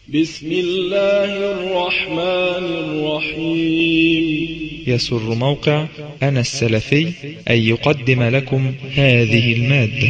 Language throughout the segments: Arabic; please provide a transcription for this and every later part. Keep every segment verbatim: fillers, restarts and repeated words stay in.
بسم الله الرحمن الرحيم. يسر موقع أنا السلفي أن يقدم لكم هذه المادة.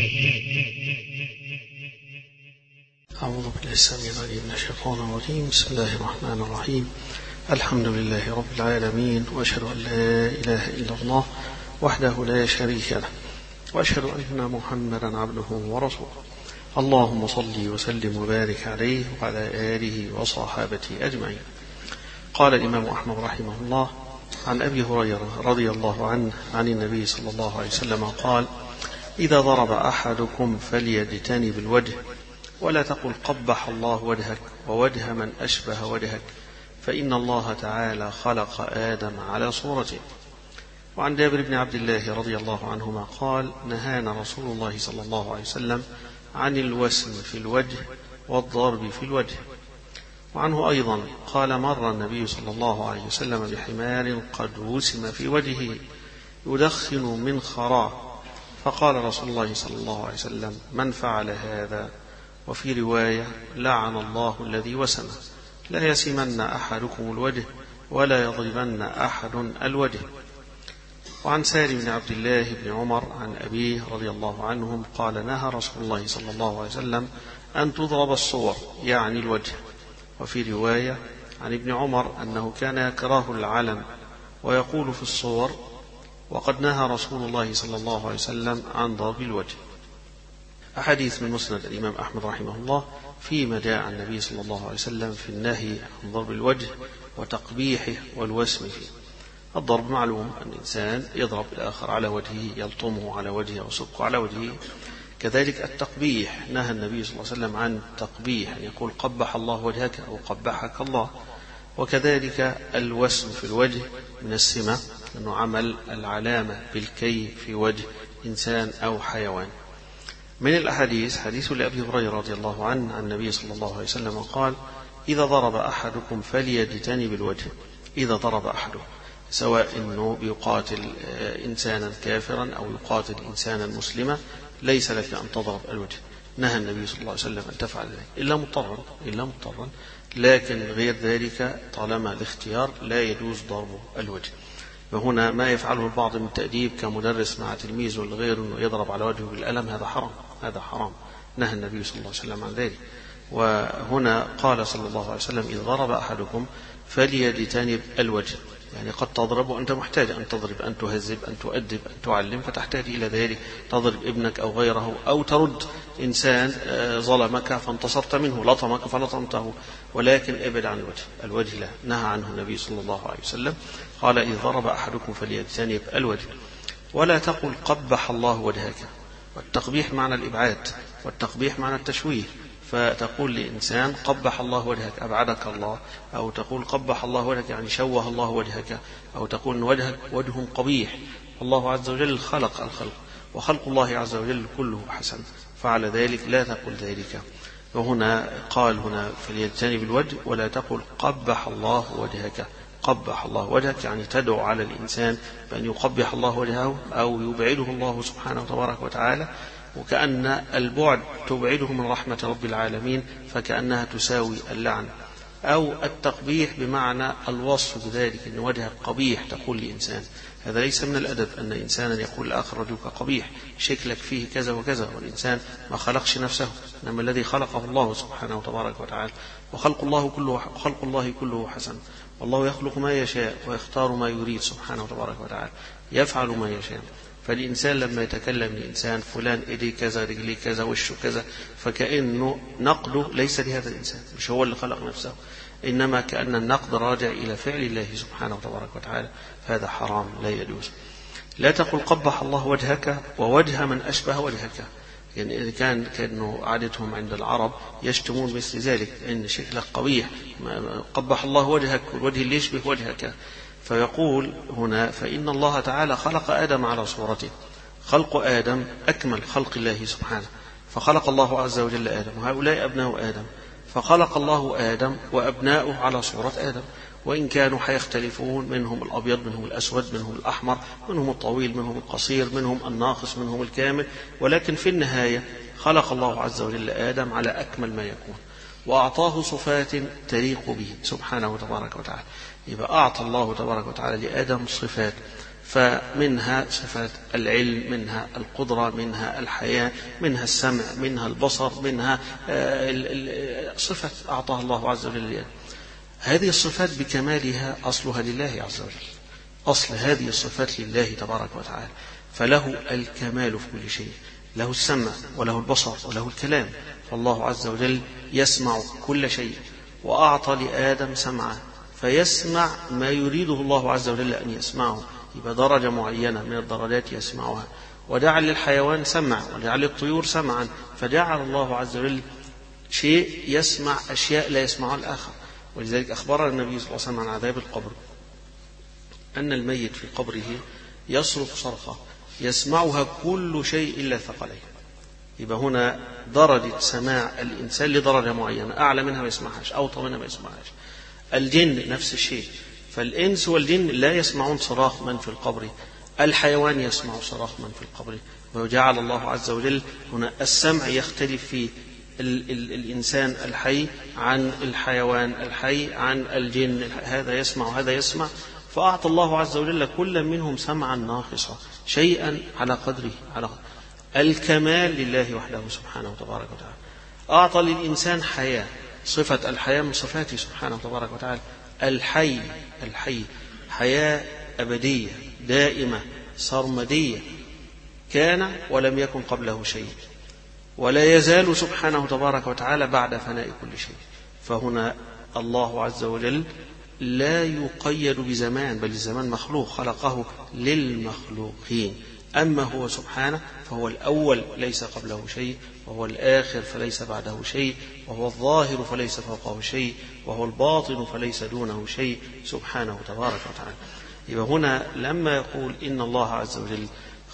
أعوذ بالله السميع العليم من الشيطان الرجيم. بسم الله الرحمن الرحيم. الحمد لله رب العالمين، وأشهد أن لا إله إلا الله وحده لا شريك له، وأشهد أن محمدا عبده ورسوله. اللهم صل وسلم وبارك عليه وعلى آله وصحابته أجمعين. قال الإمام أحمد رحمه الله عن أبي هريرة رضي الله عنه عن النبي صلى الله عليه وسلم قال: إذا ضرب أحدكم فليجتنب الوجه، ولا تقل قبح الله وجهك ووجه من أشبه وجهك، فإن الله تعالى خلق آدم على صورته. وعن جابر بن عبد الله رضي الله عنهما قال: نهانا رسول الله صلى الله عليه وسلم عن الوسم في الوجه والضرب في الوجه. وعنه أيضا قال: مر النبي صلى الله عليه وسلم بحمار قد وسم في وجهه يدخن من خراه، فقال رسول الله صلى الله عليه وسلم: من فعل هذا؟ وفي رواية: لعن الله الذي وسمه. لا يسمن أحدكم الوجه ولا يضربن أحد الوجه. وعن سالم بن عبد الله بن عمر عن أبيه رضي الله عنهم قال: نهى رسول الله صلى الله عليه وسلم أن تضرب الصور، يعني الوجه. وفي رواية عن ابن عمر أنه كان يكره العلم ويقول في الصور: وقد نهى رسول الله صلى الله عليه وسلم عن ضرب الوجه. أحاديث من مسند الإمام أحمد رحمه الله فيما جاء عن النبي صلى الله عليه وسلم في النهي عن ضرب الوجه وتقبيحه والوسم فيه. الضرب معلوم أن الإنسان يضرب الآخر على وجهه، يلطمه على وجهه ويصبه على وجهه. كذلك التقبيح، نهى النبي صلى الله عليه وسلم عن تقبيح، أن يقول قبح الله وجهك أو قبحك الله. وكذلك الوسم في الوجه من السمة، أنه عمل العلامة بالكي في وجه إنسان أو حيوان. من الأحاديث حديث لأبي هريرة رضي الله عنه عن النبي صلى الله عليه وسلم قال: إذا ضرب أحدكم فليجتنب الوجه. إذا ضرب أحده، سواء أنه يقاتل إنسانا كافرا أو يقاتل إنسانا مسلما، ليس لك أن تضرب الوجه. نهى النبي صلى الله عليه وسلم أن تفعل ذلك إلا مضطرا إلا مضطرا لكن غير ذلك طالما الاختيار لا يجوز ضرب الوجه. وهنا ما يفعله البعض من التأديب كمدرس مع تلميذ والغير أنه يضرب على وجهه بالقلم، هذا حرام، هذا حرام، نهى النبي صلى الله عليه وسلم عن ذلك. وهنا قال صلى الله عليه وسلم: إذا ضرب أحدكم فليجتنب الوجه، يعني قد تضرب وأنت محتاج أن تضرب، أن تهذب، أن تؤدب، أن تعلم، فتحتاج إلى ذلك، تضرب ابنك أو غيره، أو ترد إنسان ظلمك فانتصرت منه، لطمك فلطمته، ولكن ابعد عن الوجه. الوجه لا، نهى عنه النبي صلى الله عليه وسلم. قال: إذ ضرب أحدكم فليجتنب الوجه، ولا تقل قبح الله وجهك. والتقبيح معنى الإبعاد، والتقبيح معنى التشويه. فتقول لإنسان قبح الله وجهك، أبعدك الله، أو تقول قبح الله وجهك يعني شوه الله وجهك، أو تقول إن وجهك وجه قبيح. الله عز وجل خلق الخلق، وخلق الله عز وجل كله حسن، فعلى ذلك لا تقل ذلك. وهنا قال هنا فليجتنب الوجه، ولا تقل قبح الله وجهك. قبح الله وجهك يعني تدعو على الإنسان بأن يقبح الله وجهه أو يبعده الله سبحانه وتبارك وتعالى، وكأن البعد تبعده من رحمة رب العالمين، فكأنها تساوي اللعن. أو التقبيح بمعنى الوصف بذلك، أن وجهك قبيح تقول لإنسان، هذا ليس من الأدب أن إنسانا يقول لآخر رجلك قبيح، شكلك فيه كذا وكذا، والإنسان ما خلقش نفسه، إنما الذي خلقه الله سبحانه وتبارك وتعالى. وخلق الله كله خلق الله كله حسن، والله يخلق ما يشاء ويختار ما يريد سبحانه وتبارك وتعالى، يفعل ما يشاء. فالإنسان لما يتكلم لإنسان فلان إيديه كذا، رجليه كذا، وشه كذا، فكأنه نقده ليس لهذا الإنسان، مش هو اللي خلق نفسه، إنما كأن النقد راجع إلى فعل الله سبحانه وتبارك وتعالى، فهذا حرام لا يجوز. لا تقل قبح الله وجهك ووجه من أشبه وجهك، يعني إذا كان كأنه عادتهم عند العرب يشتمون مثل ذلك، إن شكلك قبيح، قبح الله وجهك، والوجه اللي يشبه وجهك. فيقول هنا: فإن الله تعالى خلق آدم على صورته. خلق آدم أكمل خلق الله سبحانه، فخلق الله عز وجل آدم، وهؤلاء أبناء آدم، فخلق الله آدم وأبناؤه على صورة آدم، وإن كانوا حيختلفون، منهم الأبيض، منهم الأسود، منهم الأحمر، منهم الطويل، منهم القصير، منهم الناقص، منهم الكامل، ولكن في النهاية خلق الله عز وجل آدم على أكمل ما يكون. وأعطاه صفات تليق به سبحانه تبارك وتعالى. يبقى أعطى الله تبارك وتعالى لآدم صفات، فمنها صفات العلم، منها القدرة، منها الحياة، منها السمع، منها البصر، منها صفة أعطاها الله عز وجل. هذه الصفات بكمالها أصلها لله عز وجل، أصل هذه الصفات لله تبارك وتعالى، فله الكمال في كل شيء، له السمع وله البصر وله الكلام، فالله عز وجل يسمع كل شيء، وأعطى لآدم سمعه فيسمع ما يريده الله عز وجل أن يسمعه، يبقى درجة معينة من الدرجات يسمعها. وجعل للحيوان سمع، وجعل للطيور سمعا، فجعل الله عز وجل شيء يسمع أشياء لا يسمعها الآخر. ولذلك أخبرنا النبي صلى الله عليه وسلم عن عذاب القبر أن الميت في قبره يصرخ صرخة يسمعها كل شيء إلا ثقلين. يبقى هنا درجة سماع الإنسان لدرجة معينة، أعلى منها ما يسمعهاش، أوطى منها ما يسمعهاش. الجن نفس الشيء، فالإنس والجن لا يسمعون صراخ من في القبر، الحيوان يسمع صراخ من في القبر. وجعل الله عز وجل هنا السمع يختلف في ال ال الإنسان الحي عن الحيوان الحي عن الجن، هذا يسمع وهذا يسمع، فأعطى الله عز وجل كل منهم سمعا ناقصا، شيئا على قدره، على قدر. الكمال لله وحده سبحانه وتبارك وتعالى. أعطى للإنسان حياة، صفة الحياة من صفاته سبحانه وتبارك وتعالى، الحي الحي حياة أبدية دائمة سرمدية، كان ولم يكن قبله شيء، ولا يزال سبحانه تبارك وتعالى بعد فناء كل شيء. فهنا الله عز وجل لا يقيد بزمان، بل الزمان مخلوق خلقه للمخلوقين. أما هو سبحانه فهو الأول ليس قبله شيء، وهو الآخر فليس بعده شيء، وهو الظاهر فليس فوقه شيء، وهو الباطن فليس دونه شيء سبحانه تبارك وتعالى. يبقى هنا لما يقول إن الله عز وجل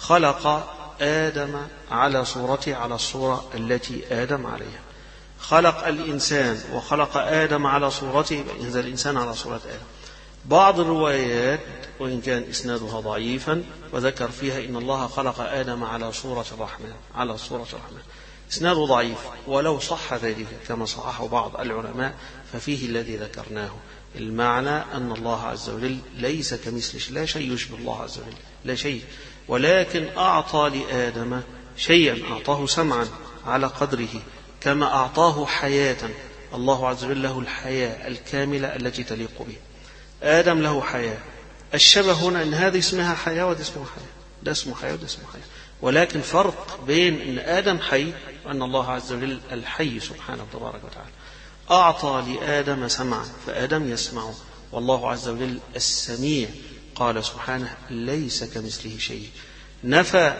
خلق آدم على صورته، على الصورة التي آدم عليها، خلق الإنسان وخلق آدم على صورته، يبقى إنزل الإنسان على صورة آدم. بعض الروايات وإن كان إسنادها ضعيفا وذكر فيها إن الله خلق آدم على صورة الرحمن، على صورة الرحمن، إسناده ضعيف، ولو صح ذلك كما صححه بعض العلماء ففيه الذي ذكرناه. المعنى أن الله عز وجل ليس كمثله شيء، لا شيء يشبه الله عز وجل، لا شيء، ولكن أعطى لآدم شيئا، أعطاه سمعا على قدره، كما أعطاه حياة. الله عز وجل له الحياة الكاملة التي تليق به. آدم له حياة، الشبه هنا أن هذه اسمها حياة وده اسمه حياة، ده اسمه حياة وده اسمه حياة، ولكن فرق بين أن آدم حي وأن الله عز وجل الحي سبحانه وتبارك وتعالى. أعطى لآدم سمعا فآدم يسمع، والله عز وجل السميع، قال سبحانه ليس كمثله شيء، نفى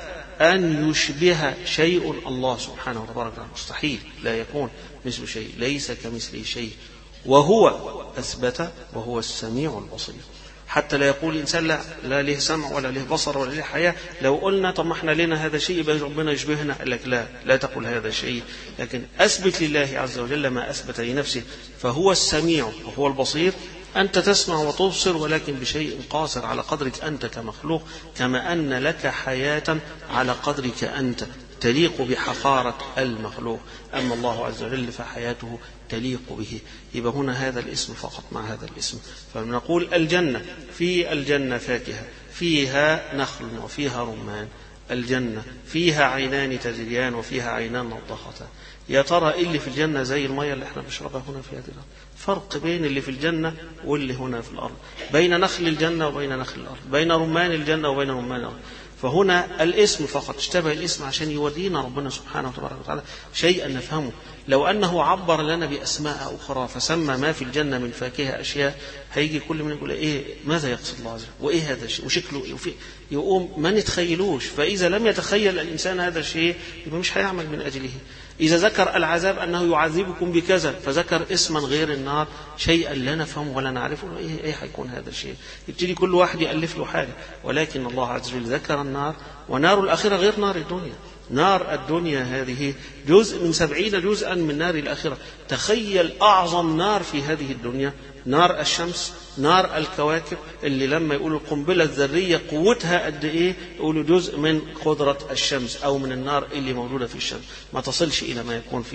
أن يشبه شيء الله سبحانه وتبارك وتعالى، مستحيل، لا يكون مثل شيء، ليس كمثله شيء، وهو أثبت وهو السميع البصير. حتى لا يقول الإنسان لا, لا له سمع ولا له بصر ولا له حياة، لو قلنا طب ما احنا لنا هذا شيء يبقى ربنا يشبهنا، قال لك لا لا تقول هذا شيء، لكن أثبت لله عز وجل ما أثبت لنفسه، فهو السميع وهو البصير. أنت تسمع وتبصر ولكن بشيء قاصر على قدرك أنت كمخلوق، كما أن لك حياة على قدرك أنت تليق بحقارة المخلوق، أما الله عز وجل فحياته تليق به. يبقى هنا هذا الاسم فقط مع هذا الاسم. فنقول الجنة، في الجنة فاكهة، فيها نخل وفيها رمان، الجنة فيها عينان تجريان وفيها عينان نضختان. يا ترى اللي في الجنة زي المية اللي احنا بنشربها هنا في هذه الأرض؟ فرق بين اللي في الجنة واللي هنا في الأرض، بين نخل الجنة وبين نخل الأرض، بين رمان الجنة وبين رمان الأرض. فهنا الاسم فقط اشتبه الاسم عشان يودينا ربنا سبحانه وتبارك وتعالى شيئا نفهمه. لو أنه عبر لنا بأسماء أخرى فسمى ما في الجنة من فاكهة أشياء، هيجي كل من يقول إيه ماذا يقصد الله عز وجل، وإيه هذا الشيء وشكله إيه، وفي يقوم ما نتخيلوش. فإذا لم يتخيل الإنسان هذا الشيء يبقى مش هيعمل من أجله. إذا ذكر العذاب أنه يعذبكم بكذا فذكر اسما غير النار، شيئا لا نفهمه ولا نعرفه، إيه إيه هيكون هذا الشيء؟ يبتدي كل واحد يألف له حاجة. ولكن الله عز وجل ذكر النار، ونار الآخرة غير نار الدنيا. نار الدنيا هذه جزء من سبعين جزءا من نار الآخرة. تخيل أعظم نار في هذه الدنيا نار الشمس، نار الكواكب، اللي لما يقولوا القنبلة الذرية قوتها قد إيه يقولوا جزء من قدرة الشمس أو من النار اللي موجودة في الشمس، ما تصلش إلى ما يكون فيها.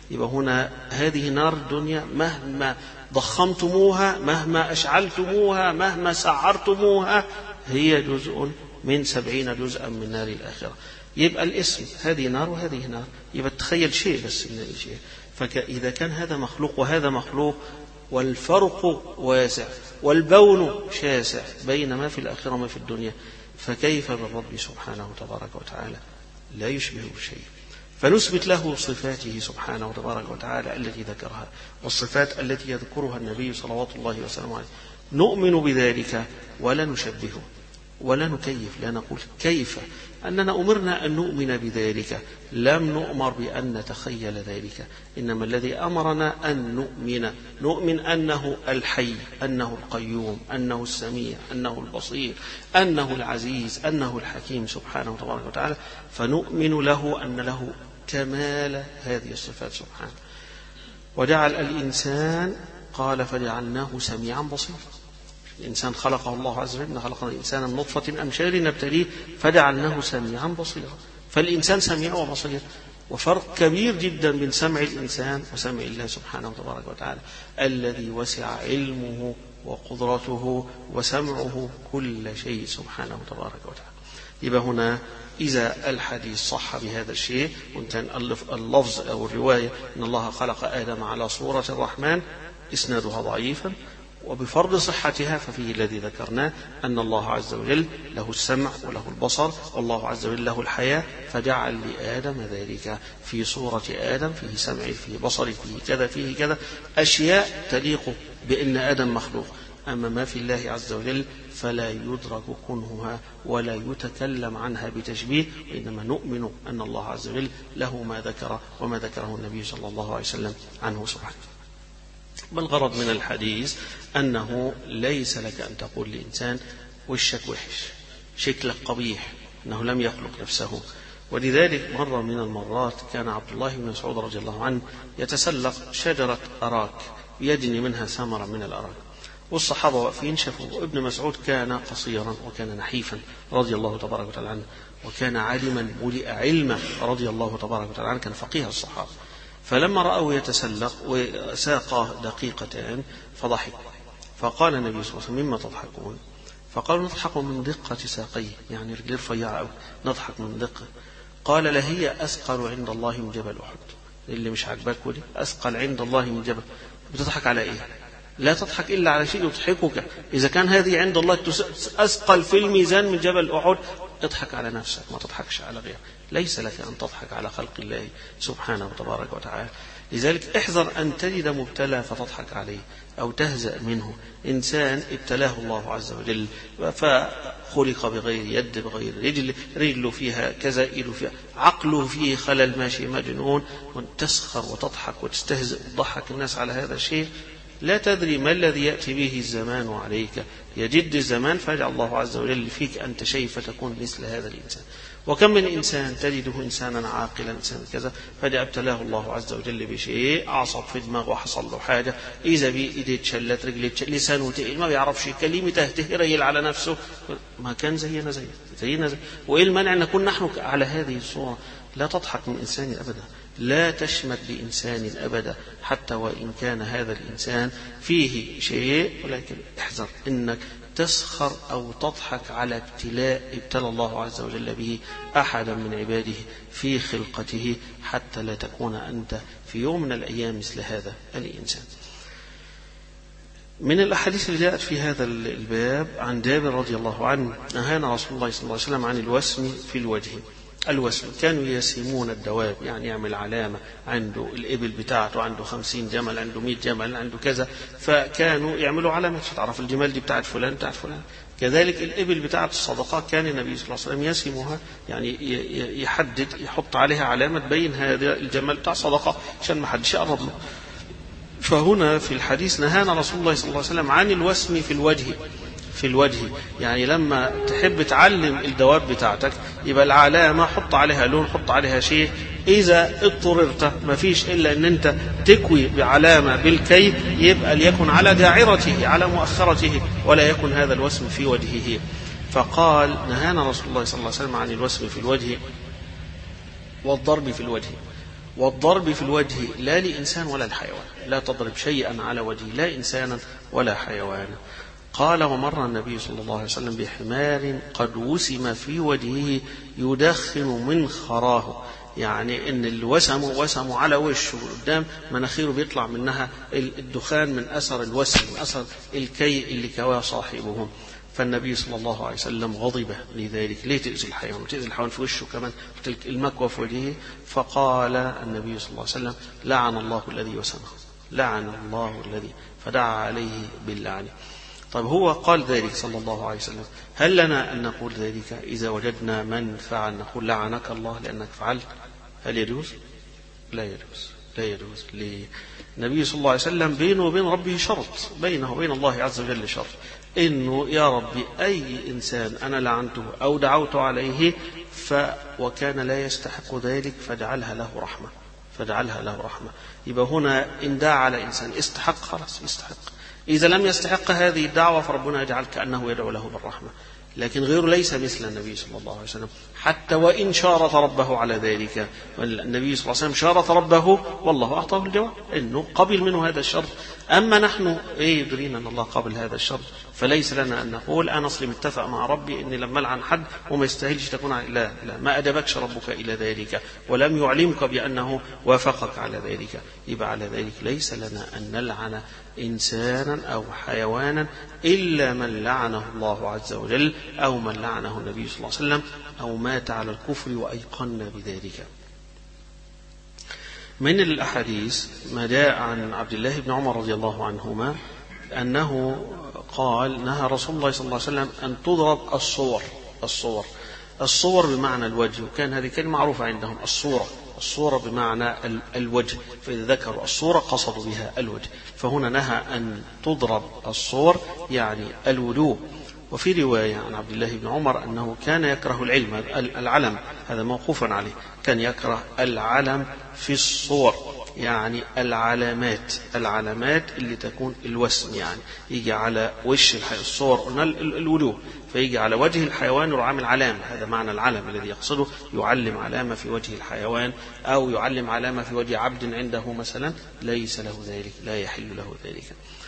يبقى هنا هذه نار الدنيا مهما ضخمتموها، مهما أشعلتموها، مهما سعرتموها، هي جزء من سبعين جزءا من نار الآخرة. يبقى الاسم هذه نار وهذه نار، يبقى تخيل شيء بس من الشيء. فإذا كان هذا مخلوق وهذا مخلوق والفرق واسع والبون شاسع بين ما في الآخرة وما في الدنيا، فكيف بالرب سبحانه وتبارك وتعالى؟ لا يشبه شيء. فنثبت له صفاته سبحانه وتبارك وتعالى التي ذكرها، والصفات التي يذكرها النبي صلوات الله وسلامه عليه. نؤمن بذلك ولا نشبهه ولا نكيف، لا نقول كيف، أننا أمرنا أن نؤمن بذلك، لم نؤمر بأن نتخيل ذلك، إنما الذي أمرنا أن نؤمن نؤمن أنه الحي، أنه القيوم، أنه السميع، أنه البصير، أنه العزيز، أنه الحكيم سبحانه وتبارك وتعالى. فنؤمن له أن له كمال هذه الصفات سبحانه. وجعل الإنسان قال فجعلناه سميعا بصيرا. الإنسان خلقه الله عز وجل، خلقنا الإنسان من نطفة أمشاج نبتليه فجعلناه سميعا بصيرا. فالإنسان سميع وبصير، وفرق كبير جدا بين سمع الإنسان وسمع الله سبحانه وتبارك وتعالى الذي وسع علمه وقدرته وسمعه كل شيء سبحانه وتبارك وتعالى. يبقى هنا إذا الحديث صح بهذا الشيء، وكان اللفظ أو الرواية أن الله خلق آدم على صورة الرحمن، إسنادها ضعيفا، وبفرض صحتها ففيه الذي ذكرناه أن الله عز وجل له السمع وله البصر، والله عز وجل له الحياة، فجعل لآدم ذلك في صورة آدم، فيه سمع، فيه بصر، فيه كذا، فيه كذا، أشياء تليق بأن آدم مخلوق. أما ما في الله عز وجل فلا يدرك كنهها ولا يتكلم عنها بتشبيه، وإنما نؤمن أن الله عز وجل له ما ذكر وما ذكره النبي صلى الله عليه وسلم عنه سبحانه. بل غرض من الحديث أنه ليس لك أن تقول لإنسان وشك وحش، شكلك قبيح، أنه لم يخلق نفسه. ولذلك مرة من المرات كان عبد الله بن مسعود رضي الله عنه يتسلق شجرة أراك يجني منها ثمرة من الأراك، والصحابة واقفين شافوا. ابن مسعود كان قصيرا وكان نحيفا رضي الله تبارك وتعالى عنه، وكان عالما ملئ علما رضي الله تبارك وتعالى عنه، كان فقيه الصحابة. فلما رأوا يتسلق وساقاه دقيقتان فضحك، فقال النبي صلى الله عليه وسلم مما تضحكون؟ فقالوا نضحك من دقة ساقيه، يعني رجل رفيعة أوي، نضحك من دقة. قال لهي أثقل عند الله من جبل أحد. اللي مش عاجباك ودي أثقل عند الله من جبل، بتضحك على إيه؟ لا تضحك إلا على شيء يضحكك. إذا كان هذه عند الله أثقل في الميزان من جبل أحد، اضحك على نفسك، ما تضحكش على غيرك. ليس لك أن تضحك على خلق الله سبحانه وتبارك وتعالى. لذلك احذر أن تجد مبتلى فتضحك عليه أو تهزأ منه. إنسان ابتلاه الله عز وجل فخلق بغير يد بغير رجل، رجله فيها كذا، إيده فيها، عقله فيه خلل، ماشي مجنون، وتسخر وتضحك وتستهزئ وتضحك الناس على هذا الشيء. لا تدري ما الذي يأتي به الزمان عليك، يجد الزمان فيجعل الله عز وجل فيك أنت شيء فتكون مثل هذا الإنسان. وكم من إنسان تجده إنسانا عاقلا، إنسان كذا، فجأة ابتلاه الله عز وجل بشيء، أعصب في دماغه وحصل له حاجة، إذا بي إيديه تشلت، رجليه تشلت، لسانه تقل، ما بيعرفش كلمة تهته، ريل على نفسه، ما كان زينا زي زينا زي. وإيه المانع أن نكون نحن على هذه الصورة؟ لا تضحك من إنسان أبدا، لا تشمت بإنسان أبدا، حتى وإن كان هذا الإنسان فيه شيء، ولكن احذر إنك تسخر أو تضحك على ابتلاء ابتلى الله عز وجل به أحدا من عباده في خلقته، حتى لا تكون أنت في يوم من الأيام مثل هذا الإنسان. من الأحاديث اللي جاءت في هذا الباب عن جابر رضي الله عنه نهانا رسول الله صلى الله عليه وسلم عن الوسم في الوجه. الوسم كانوا يسمون الدواب، يعني يعمل علامة عنده الإبل بتاعته، عنده خمسين جمل، عنده مئة جمل، عنده كذا، فكانوا يعملوا علامة تعرف الجمال دي بتاعت فلان بتاعت فلان. كذلك الإبل بتاعت الصدقات كان النبي صلى الله عليه وسلم يسمها، يعني يحدد يحط عليها علامة بين هذا الجمل بتاع صدقة عشان ما حدش يقرب له. فهنا في الحديث نهانا رسول الله صلى الله عليه وسلم عن الوسم في الوجه. في الوجه يعني لما تحب تعلم الدواب بتاعتك يبقى العلامة حط عليها لون، حط عليها شيء. إذا اضطررت ما فيش إلا أن أنت تكوي بعلامة بالكي، يبقى ليكن على داعرته على مؤخرته، ولا يكن هذا الوسم في وجهه. فقال نهانا رسول الله صلى الله عليه وسلم عن الوسم في الوجه والضرب في الوجه. والضرب في الوجه لا لإنسان ولا الحيوان، لا تضرب شيئا على وجهه لا إنسانا ولا حيوانا. قال ومر النبي صلى الله عليه وسلم بحمار قد وسم في وجهه يدخن من خراه، يعني ان الوسم وسم على وشه قدام مناخيره بيطلع منها الدخان من اثر الوسم، من اثر الكي اللي كواه صاحبه. فالنبي صلى الله عليه وسلم غضب لذلك، ليه تأذي الحيوان وتأذي الحيوان في وشه كمان المكوى في وجهه؟ فقال النبي صلى الله عليه وسلم لعن الله الذي وسمه، لعن الله الذي، فدعا عليه باللعن. طيب هو قال ذلك صلى الله عليه وسلم، هل لنا أن نقول ذلك إذا وجدنا من فعل نقول لعنك الله لأنك فعلت؟ هل يجوز؟ لا يجوز، لا يجوز. ليه؟ النبي صلى الله عليه وسلم بينه وبين ربه شرط، بينه وبين الله عز وجل شرط، إنه يا ربي أي إنسان أنا لعنته أو دعوت عليه ف وكان لا يستحق ذلك فاجعلها له رحمة، فاجعلها له رحمة. يبقى هنا إن دعا على إنسان استحق خلاص يستحق، إذا لم يستحق هذه الدعوة فربنا يجعل كأنه يدعو له بالرحمة. لكن غيره ليس مثل النبي صلى الله عليه وسلم، حتى وإن شارط ربه على ذلك. النبي صلى الله عليه وسلم شارط ربه والله أعطاه الجواب إنه قبل منه هذا الشرط. أما نحن إيه يدرينا أن الله قبل هذا الشرط، فليس لنا أن نقول أنا أصلي متفق مع ربي إني لما ألعن حد وما يستاهلش تكون على لا لا، ما أدبكش ربك إلى ذلك ولم يعلمك بأنه وافقك على ذلك. يبقى على ذلك ليس لنا أن نلعن إنسانا أو حيوانا إلا من لعنه الله عز وجل أو من لعنه النبي صلى الله عليه وسلم أو مات على الكفر وأيقنا بذلك. من الأحاديث ما جاء عن عبد الله بن عمر رضي الله عنهما أنه قال نهى رسول الله صلى الله عليه وسلم أن تضرب الصور، الصور الصور بمعنى الوجه، وكان هذه كلمة معروفة عندهم الصورة، الصورة بمعنى الوجه، فإذا ذكروا الصورة قصدوا بها الوجه، فهنا نهى أن تضرب الصور يعني الوجوه. وفي رواية عن عبد الله بن عمر أنه كان يكره العلم العلم، هذا موقوفا عليه، كان يكره العلم في الصور يعني العلامات، العلامات اللي تكون الوسم، يعني يجي على وش الصور قلنا الوجوه، فيجي على وجه الحيوان ويعمل علامة، هذا معنى العلم الذي يقصده، يعلم علامة في وجه الحيوان أو يعلم علامة في وجه عبد عنده مثلا، ليس له ذلك، لا يحل له ذلك.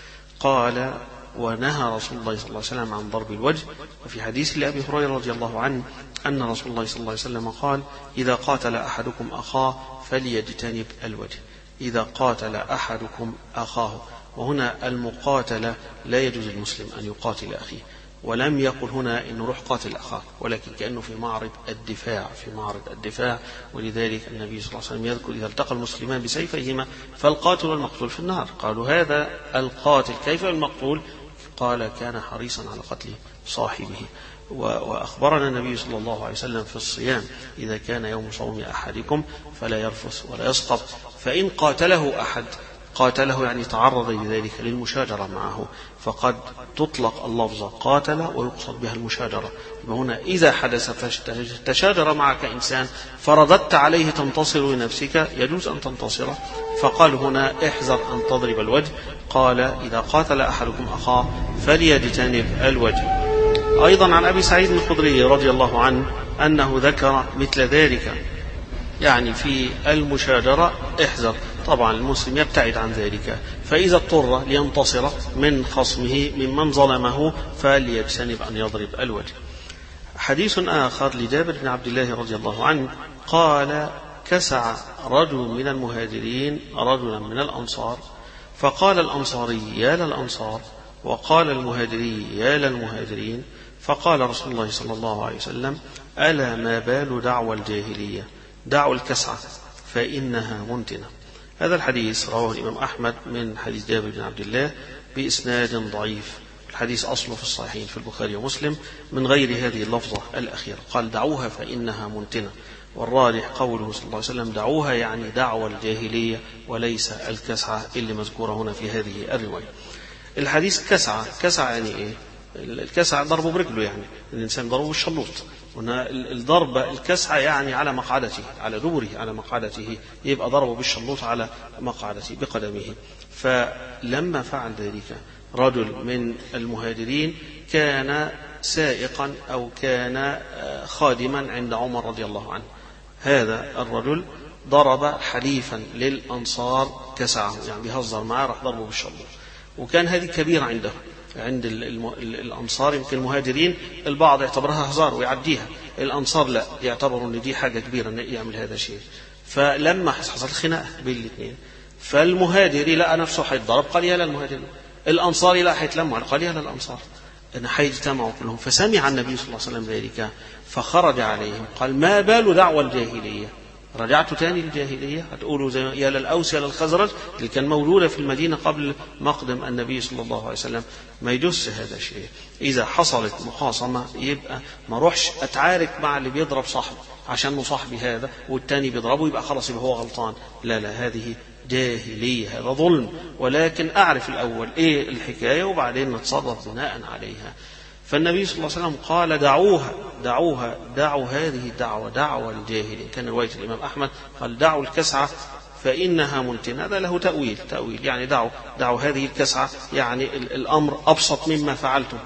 قال ونهى رسول الله صلى الله عليه وسلم عن ضرب الوجه. وفي حديث لأبي هريرة رضي الله عنه أن رسول الله صلى الله عليه وسلم قال إذا قاتل أحدكم أخاه فليجتنب الوجه، إذا قاتل أحدكم أخاه. وهنا المقاتلة لا يجوز المسلم أن يقاتل أخيه، ولم يقل هنا إنه روح قاتل أخاك، ولكن كأنه في معرض الدفاع، في معرض الدفاع. ولذلك النبي صلى الله عليه وسلم يذكر إذا التقى المسلمان بسيفيهما فالقاتل والمقتول في النار. قالوا هذا القاتل كيف المقتول؟ قال كان حريصا على قتل صاحبه. وأخبرنا النبي صلى الله عليه وسلم في الصيام إذا كان يوم صوم أحدكم فلا يرفث ولا يسخط، فإن قاتله أحد، قاتله يعني تعرض لذلك للمشاجرة معه، فقد تطلق اللفظة قاتل ويقصد بها المشاجرة. هنا إذا حدث فتشاجر معك إنسان فرددت عليه تنتصر لنفسك يجوز أن تنتصر، فقال هنا احذر أن تضرب الوجه. قال إذا قاتل أحدكم أخاه فليجتنب الوجه. أيضا عن أبي سعيد الخدري رضي الله عنه أنه ذكر مثل ذلك، يعني في المشاجرة احذر، طبعا المسلم يبتعد عن ذلك، فإذا اضطر لينتصر من خصمه ممن ظلمه فليجتنب أن يضرب الوجه. حديث آخر لجابر بن عبد الله رضي الله عنه قال كسع رجل من المهاجرين رجلا من الأنصار، فقال الأنصاري يا للأنصار، وقال المهاجري يا للمهاجرين، فقال رسول الله صلى الله عليه وسلم ألا ما بال دعوى الجاهلية، دعوا الكسعة فإنها منتنة. هذا الحديث رواه الإمام أحمد من حديث جابر بن عبد الله بإسناد ضعيف، الحديث أصله في الصحيحين في البخاري ومسلم من غير هذه اللفظة الأخيرة، قال دعوها فإنها منتنة، والراجح قوله صلى الله عليه وسلم دعوها يعني دعوى الجاهلية وليس الكسعة اللي مذكورة هنا في هذه الرواية. الحديث كسعة، كسعة يعني إيه؟ الكسعة ضربه برجله، يعني الإنسان ضربه بالشلوط، هنا الضربة الكسعة يعني على مقعدته، على دبره، على مقعدته، يبقى ضربه بالشلوط على مقعدته بقدمه. فلما فعل ذلك رجل من المهاجرين كان سائقا أو كان خادما عند عمر رضي الله عنه، هذا الرجل ضرب حليفا للأنصار كسعه، يعني بيهزر معاه، راح ضربه بالشلوط. وكان هذه كبيرة عنده عند الأنصار. يمكن المهاجرين البعض يعتبرها هزار ويعديها، الأنصار لا، يعتبروا أن دي حاجة كبيرة أن يعمل هذا الشيء. فلما حصل خناقة بين الاثنين، فالمهاجري لقى نفسه حيتضرب قال يا للمهاجرين، الأنصاري لا حيتلموا قال يا للأنصار، أن حيجتمعوا كلهم. فسمع النبي صلى الله عليه وسلم ذلك فخرج عليهم قال ما بال دعوى الجاهلية، رجعتوا تاني للجاهلية، هتقولوا زي يا للأوس يا للخزرج اللي كان مولودة في المدينة قبل مقدم النبي صلى الله عليه وسلم. ما يجوز هذا الشيء. إذا حصلت مخاصمة يبقى ما روحش أتعارك مع اللي بيضرب صاحبه عشان صاحبي هذا والتاني بيضربه يبقى خلاص يبقى هو غلطان. لا لا، هذه جاهلية، هذا ظلم. ولكن أعرف الأول إيه الحكاية وبعدين نتصرف بناء عليها. فالنبي صلى الله عليه وسلم قال دعوها دعوها دعوا هذه الدعوة دعوة الجاهلية. كان رواية الإمام أحمد قال دعوا الكسعة فإنها منتنة. هذا له تأويل تأويل يعني دعوا دعوا هذه الكسعة، يعني الأمر أبسط مما فعلتم،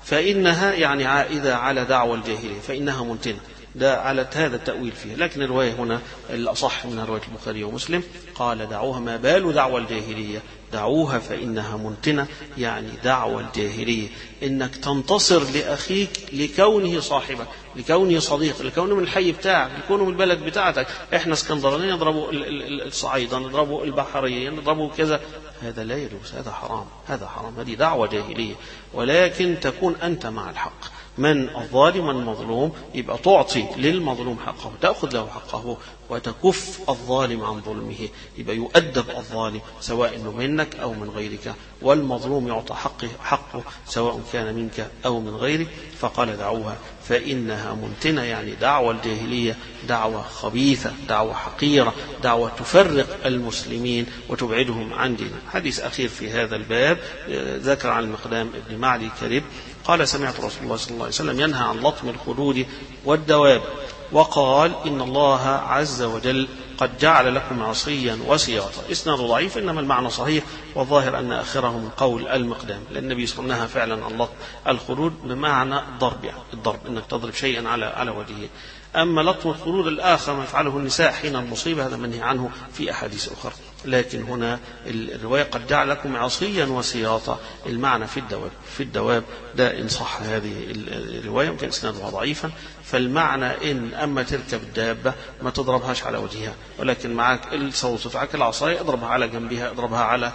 فإنها يعني عائدة على دعوة الجاهلية فإنها منتنة. ده على هذا التأويل فيه. لكن الرواية هنا الأصح من رواية البخاري ومسلم قال دعوها ما بال دعوة الجاهلية، دعوها فإنها منتنة، يعني دعوة الجاهلية إنك تنتصر لأخيك لكونه صاحبك، لكونه صديق، لكونه من الحي بتاعك، لكونه من البلد بتاعتك. إحنا اسكندرانيين نضربوا الصعيدة، نضربوا البحرية، نضربوا كذا، هذا لا يجوز، هذا حرام، هذا حرام، هذه دعوة جاهلية. ولكن تكون أنت مع الحق، من الظالم والمظلوم يبقى تعطي للمظلوم حقه، تأخذ له حقه وتكف الظالم عن ظلمه، يبقى يؤدب الظالم سواء انه منك أو من غيرك، والمظلوم يعطى حقه, حقه سواء كان منك أو من غيرك. فقال دعوها فإنها منتنة، يعني دعوة الجاهلية دعوة خبيثة، دعوة حقيرة، دعوة تفرق المسلمين وتبعدهم عن دينهم. حديث أخير في هذا الباب ذكر عن المقدام ابن معدي كرب قال سمعت رسول الله صلى الله عليه وسلم ينهى عن لطم الخدود والدواب، وقال إن الله عز وجل قد جعل لكم عصيا وسياطا. إسناد ضعيف إنما المعنى صحيح، والظاهر أن آخره من قول المقدام، لأن النبي صلى الله عليه وسلم نهى فعلا عن لطم الخدود بمعنى الضرب، يعني الضرب إنك تضرب شيئا على على وجهه. أما لطم الخدود الآخر ما يفعله النساء حين المصيبة هذا منهي عنه في أحاديث أخرى. لكن هنا الرواية قد جعل لكم عصيا وسياطا، المعنى في الدواب، في الدواب ده إن صح هذه الرواية يمكن إسنادها ضعيفا. فالمعنى إن أما تركب الدابة ما تضربهاش على وجهها، ولكن معك الصوت معك العصاية اضربها على جنبها، اضربها على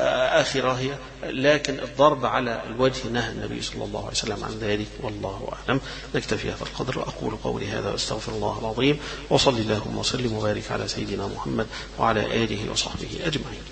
آخرها، لكن الضرب على الوجه نهى النبي صلى الله عليه وسلم عن ذلك، والله أعلم. نكتفي هذا القدر، أقول قولي هذا واستغفر الله العظيم، وصلي اللهم وسلم وبارك على سيدنا محمد وعلى آله وصحبه أجمعين.